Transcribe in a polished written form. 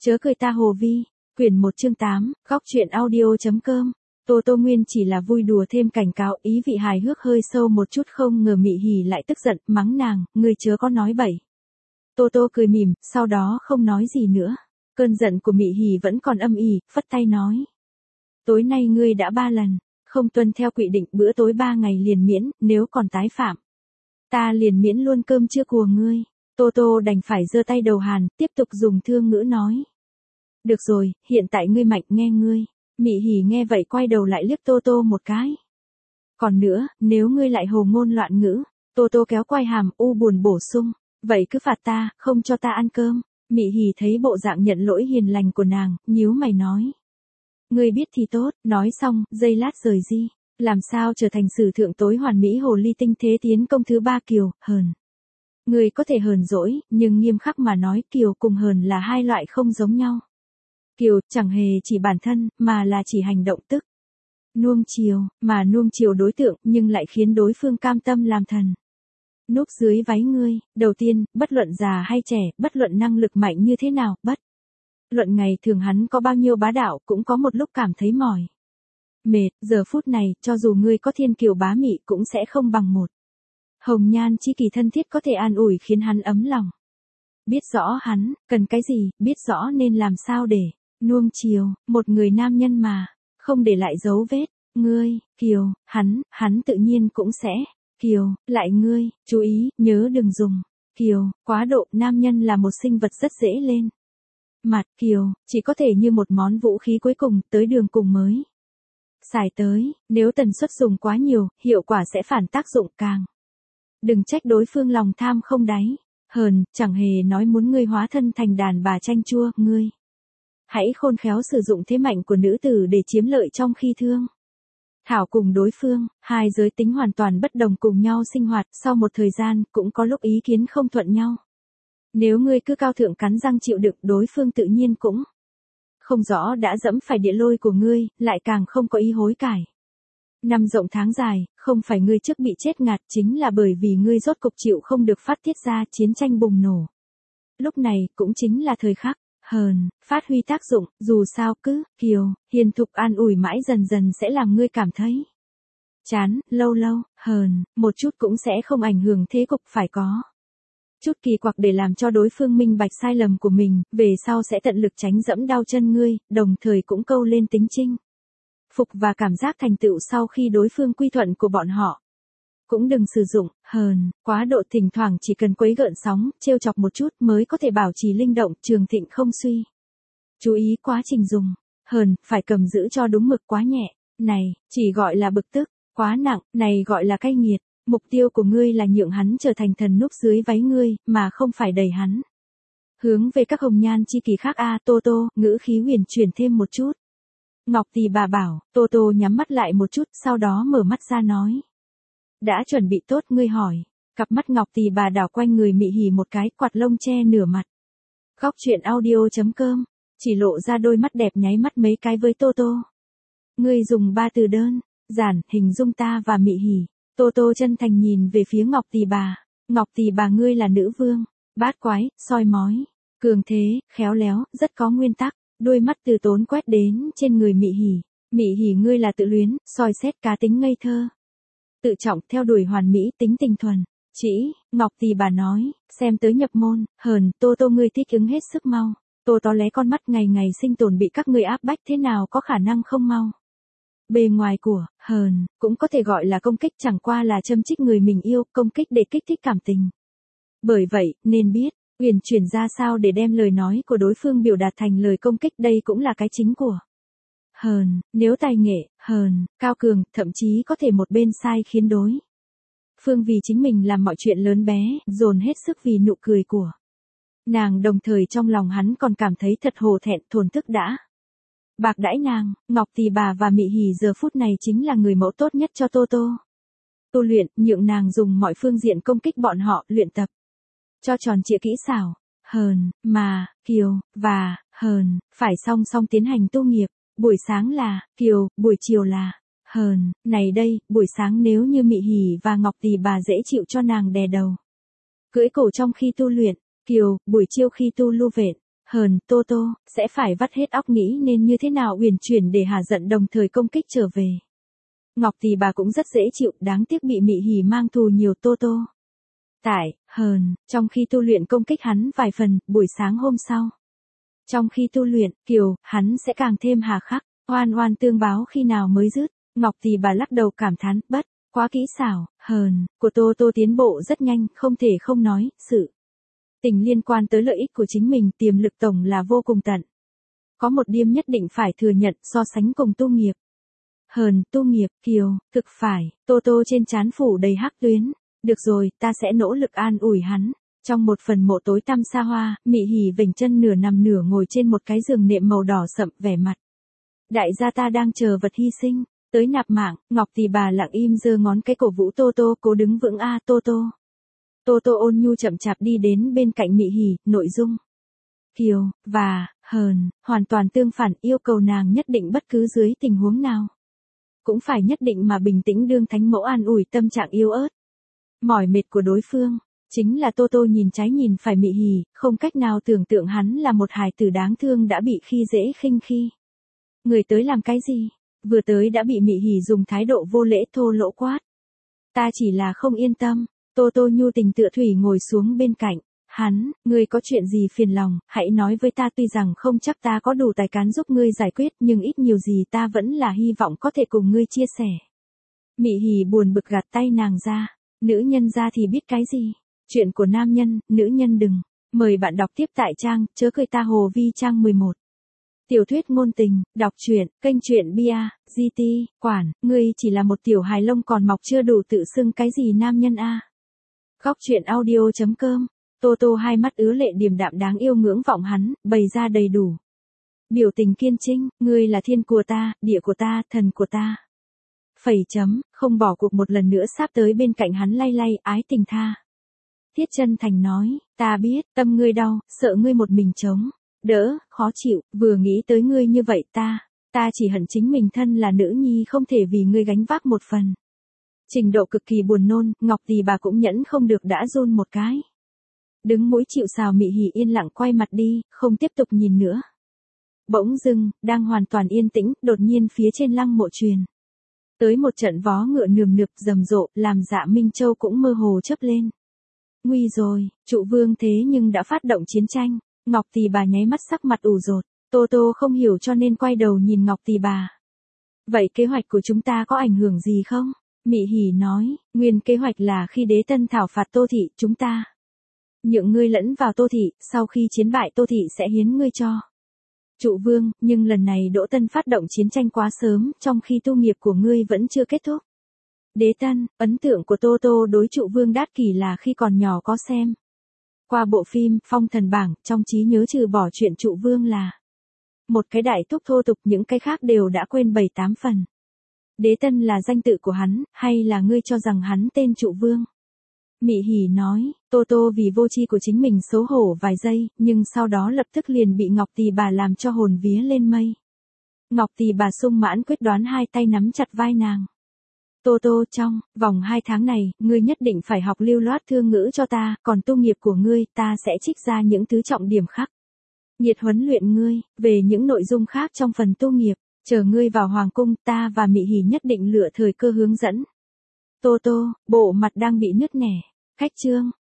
Chớ cười ta Hồ Vi, quyển 1 chương 8, góc truyện audio.com. Tô Nguyên chỉ là vui đùa thêm cảnh cáo, ý vị hài hước hơi sâu một chút, không ngờ Mị Hỉ lại tức giận, mắng nàng, ngươi chớ có nói bậy. Tô cười mỉm, sau đó không nói gì nữa. Cơn giận của Mị Hỉ vẫn còn âm ỉ, phất tay nói. Tối nay ngươi đã 3 lần, không tuân theo quy định, bữa tối 3 ngày liền miễn, nếu còn tái phạm, ta liền miễn luôn cơm trưa của ngươi. Tô đành phải giơ tay đầu hàng, tiếp tục dùng thương ngữ nói. Được rồi, hiện tại ngươi mạnh, nghe ngươi. Mị Hỉ nghe vậy quay đầu lại liếc Tô một cái. Còn nữa, nếu ngươi lại hồ ngôn loạn ngữ, Tô kéo quai hàm, buồn bổ sung. Vậy cứ phạt ta, không cho ta ăn cơm. Mị Hỉ thấy bộ dạng nhận lỗi hiền lành của nàng, nhíu mày nói. Ngươi biết thì tốt, nói xong, giây lát rời đi. Làm sao trở thành sử thượng tối hoàn mỹ hồ ly tinh thế tiến công thứ 3 kiều, hờn. Ngươi có thể hờn dỗi, nhưng nghiêm khắc mà nói kiều cùng hờn là hai loại không giống nhau. Kiều chẳng hề chỉ bản thân, mà là chỉ hành động tức. Nuông chiều, mà nuông chiều đối tượng nhưng lại khiến đối phương cam tâm làm thần. Núp dưới váy ngươi, đầu tiên, bất luận già hay trẻ, bất luận năng lực mạnh như thế nào, bất luận ngày thường hắn có bao nhiêu bá đạo, cũng có một lúc cảm thấy mỏi mệt, giờ phút này, cho dù ngươi có thiên kiều bá mị cũng sẽ không bằng một hồng nhan chi kỳ thân thiết có thể an ủi khiến hắn ấm lòng. Biết rõ hắn cần cái gì, biết rõ nên làm sao để nuông chiều một người nam nhân mà không để lại dấu vết. Ngươi kiều, hắn tự nhiên cũng sẽ kiều lại ngươi. Chú ý, nhớ đừng dùng kiều quá độ. Nam nhân là một sinh vật rất dễ lên mặt. Kiều chỉ có thể như một món vũ khí cuối cùng, tới đường cùng mới xài tới. Nếu tần suất dùng quá nhiều, hiệu quả sẽ phản tác dụng. Càng đừng trách đối phương lòng tham không đáy. Hờn chẳng hề nói muốn ngươi hóa thân thành đàn bà chanh chua. Ngươi hãy khôn khéo sử dụng thế mạnh của nữ tử để chiếm lợi trong khi thương thảo cùng đối phương. Hai giới tính hoàn toàn bất đồng cùng nhau sinh hoạt, sau một thời gian cũng có lúc ý kiến không thuận nhau. Nếu ngươi cứ cao thượng cắn răng chịu đựng, đối phương tự nhiên cũng không rõ đã dẫm phải địa lôi của ngươi, lại càng không có ý hối cải. Năm rộng tháng dài, không phải ngươi trước bị chết ngạt, chính là bởi vì ngươi rốt cục chịu không được phát tiết ra, chiến tranh bùng nổ. Lúc này cũng chính là thời khắc hờn phát huy tác dụng. Dù sao cứ kiều hiền thục an ủi mãi dần dần sẽ làm ngươi cảm thấy chán. Lâu hờn một chút cũng sẽ không ảnh hưởng thế cục. Phải có chút kỳ quặc để làm cho đối phương minh bạch sai lầm của mình, về sau sẽ tận lực tránh dẫm đau chân ngươi, đồng thời cũng câu lên tính chinh phục và cảm giác thành tựu sau khi đối phương quy thuận của bọn họ. Cũng đừng sử dụng hờn quá độ, thỉnh thoảng chỉ cần quấy gợn sóng, trêu chọc một chút mới có thể bảo trì linh động, trường thịnh không suy. Chú ý quá trình dùng hờn phải cầm giữ cho đúng mực. Quá nhẹ này chỉ gọi là bực tức, quá nặng này gọi là cay nghiệt. Mục tiêu của ngươi là nhượng hắn trở thành thần núp dưới váy ngươi, mà không phải đẩy hắn hướng về các hồng nhan chi kỳ khác. Tô, ngữ khí huyền chuyển thêm một chút. Ngọc Tỳ bà bảo. Tô nhắm mắt lại một chút, sau đó mở mắt ra nói. Đã chuẩn bị tốt. Ngươi hỏi. Cặp mắt Ngọc Tỳ bà đảo quanh người Mị Hỉ một cái, quạt lông che nửa mặt. Góc truyện audio.com. Chỉ lộ ra đôi mắt đẹp nháy mắt mấy cái với Tô. Ngươi dùng 3 từ đơn giản hình dung ta và Mị Hỉ. Tô chân thành nhìn về phía Ngọc Tỳ bà. Ngọc Tỳ bà, ngươi là nữ vương, bát quái, soi mói, cường thế, khéo léo, rất có nguyên tắc. Đôi mắt từ tốn quét đến trên người Mị Hỉ. Mị Hỉ, ngươi là tự luyến, soi xét, cá tính ngây thơ, tự trọng, theo đuổi hoàn mỹ, tính tình thuần chỉ. Ngọc Tỳ bà nói, xem tới nhập môn. Hờn Tô ngươi thích ứng hết sức mau. Tô to lé con mắt, ngày ngày sinh tồn bị các ngươi áp bách, thế nào có khả năng không mau. Bề ngoài của hờn cũng có thể gọi là công kích, chẳng qua là châm chích người mình yêu, công kích để kích thích cảm tình. Bởi vậy, nên biết uyển chuyển ra sao để đem lời nói của đối phương biểu đạt thành lời công kích. Đây cũng là cái chính của hờn. Nếu tài nghệ hờn cao cường, thậm chí có thể một bên sai khiến đối phương vì chính mình làm mọi chuyện lớn bé, dồn hết sức vì nụ cười của nàng, đồng thời trong lòng hắn còn cảm thấy thật hổ thẹn, thổn thức đã bạc đãi nàng. Ngọc Tỳ bà và Mị Hỉ giờ phút này chính là người mẫu tốt nhất cho Tô. Tu luyện, nhượng nàng dùng mọi phương diện công kích bọn họ, luyện tập cho tròn trịa kỹ xảo hờn mà kiều và hờn phải song song tiến hành tu nghiệp. Buổi sáng là kiều, buổi chiều là hờn. Này đây, buổi sáng nếu như Mị Hỉ và Ngọc Tỳ bà dễ chịu cho nàng đè đầu cưỡi cổ trong khi tu luyện kiều, buổi chiều khi tu lưu vện Tô Tô, sẽ phải vắt hết óc nghĩ nên như thế nào uyển chuyển để hạ giận đồng thời công kích trở về. Ngọc Tỳ bà cũng rất dễ chịu, đáng tiếc bị Mị Hỉ mang thù nhiều Tô Tô. Trong khi tu luyện công kích hắn vài phần, buổi sáng hôm sau. Trong khi tu luyện, Kiều, hắn sẽ càng thêm hà khắc, oan oan tương báo khi nào mới dứt. Ngọc Tỳ bà lắc đầu cảm thán, bất, quá kỹ xảo, của Tô Tô tiến bộ rất nhanh, không thể không nói, sự tình liên quan tới lợi ích của chính mình, tiềm lực tổng là vô cùng tận. Có một điểm nhất định phải thừa nhận, so sánh cùng tu nghiệp. Tu nghiệp, Kiều, thực phải, Tô Tô trên trán phủ đầy hắc tuyến. Được rồi, ta sẽ nỗ lực an ủi hắn. Trong một phần mộ tối tăm xa hoa, Mị Hỉ vểnh chân nửa nằm nửa ngồi trên một cái giường nệm màu đỏ sậm, vẻ mặt. Đại gia ta đang chờ vật hy sinh, tới nạp mạng. Ngọc Tỳ bà lặng im giơ ngón cái cổ vũ Tô Tô, cố đứng vững a Tô Tô. Tô Tô ôn nhu chậm chạp đi đến bên cạnh Mị Hỉ, nội dung. Kiều, và, hoàn toàn tương phản, yêu cầu nàng nhất định bất cứ dưới tình huống nào. Cũng phải nhất định mà bình tĩnh đương thánh mẫu an ủi tâm trạng yếu ớt. Mỏi mệt của đối phương, chính là Tô Tô nhìn trái nhìn phải Mị Hỉ, không cách nào tưởng tượng hắn là một hài tử đáng thương đã bị khi dễ khinh khi. Người tới làm cái gì? Vừa tới đã bị Mị Hỉ dùng thái độ vô lễ thô lỗ quát. Ta chỉ là không yên tâm. Tô Tô nhu tình tựa thủy ngồi xuống bên cạnh. Ngươi có chuyện gì phiền lòng, hãy nói với ta, tuy rằng không chắc ta có đủ tài cán giúp ngươi giải quyết, nhưng ít nhiều gì ta vẫn là hy vọng có thể cùng ngươi chia sẻ. Mị Hỉ buồn bực gạt tay nàng ra. Nữ nhân ra thì biết cái gì? Chuyện của nam nhân, nữ nhân đừng. Mời bạn đọc tiếp tại trang, chớ cười ta Hồ Vi trang 11. Tiểu thuyết ngôn tình, đọc truyện, kênh truyện Bia, GT, quản, ngươi chỉ là một tiểu hài lông còn mọc chưa đủ tự xưng cái gì nam nhân a. Góc truyện audio.com. Tô Tô hai mắt ứa lệ điềm đạm đáng yêu ngưỡng vọng hắn, bày ra đầy đủ. Biểu tình kiên trinh, ngươi là thiên của ta, địa của ta, thần của ta. Không bỏ cuộc một lần nữa sáp tới bên cạnh hắn lay lay, ái tình tha. Tiết chân thành nói, ta biết, tâm ngươi đau, sợ ngươi một mình chống. Đỡ, khó chịu, vừa nghĩ tới ngươi như vậy ta chỉ hận chính mình thân là nữ nhi không thể vì ngươi gánh vác một phần. Trình độ cực kỳ buồn nôn, Ngọc Tỳ bà cũng nhẫn không được đã run một cái. Đứng mũi chịu sào Mị Hỉ yên lặng quay mặt đi, không tiếp tục nhìn nữa. Bỗng dưng, đang hoàn toàn yên tĩnh, đột nhiên phía trên lăng mộ truyền. Tới một trận vó ngựa nườm nượp rầm rộ, làm Dạ Minh Châu cũng mơ hồ chớp lên. Nguy rồi, Trụ Vương thế nhưng đã phát động chiến tranh. Ngọc Tỳ bà nháy mắt sắc mặt ủ rột, Tô Tô không hiểu cho nên quay đầu nhìn Ngọc Tỳ bà. Vậy kế hoạch của chúng ta có ảnh hưởng gì không? Mị Hỉ nói, nguyên kế hoạch là khi Đế Tân thảo phạt Tô Thị, chúng ta nhượng ngươi lẫn vào Tô Thị, sau khi chiến bại Tô Thị sẽ hiến ngươi cho Trụ Vương, nhưng lần này Đỗ Tân phát động chiến tranh quá sớm, trong khi tu nghiệp của ngươi vẫn chưa kết thúc. Đế Tân, ấn tượng của Tô Tô đối Trụ Vương Đát Kỷ là khi còn nhỏ có xem qua bộ phim Phong Thần Bảng, trong trí nhớ trừ bỏ chuyện Trụ Vương là một cái đại thúc thô tục, những cái khác đều đã quên 7-8 phần. Đế Tân là danh tự của hắn, hay là ngươi cho rằng hắn tên Trụ Vương? Mị Hỉ nói, Tô Tô vì vô tri của chính mình xấu hổ vài giây, nhưng sau đó lập tức liền bị Ngọc Tỳ bà làm cho hồn vía lên mây. Ngọc Tỳ bà sung mãn quyết đoán, hai tay nắm chặt vai nàng. Tô Tô, trong vòng 2 tháng này, ngươi nhất định phải học lưu loát thương ngữ cho ta, còn tu nghiệp của ngươi, ta sẽ trích ra những thứ trọng điểm khác. Nhiệt huấn luyện ngươi, về những nội dung khác trong phần tu nghiệp, chờ ngươi vào hoàng cung, ta và Mị Hỉ nhất định lựa thời cơ hướng dẫn. Tô Tô, bộ mặt đang bị nứt nẻ. Khách chương,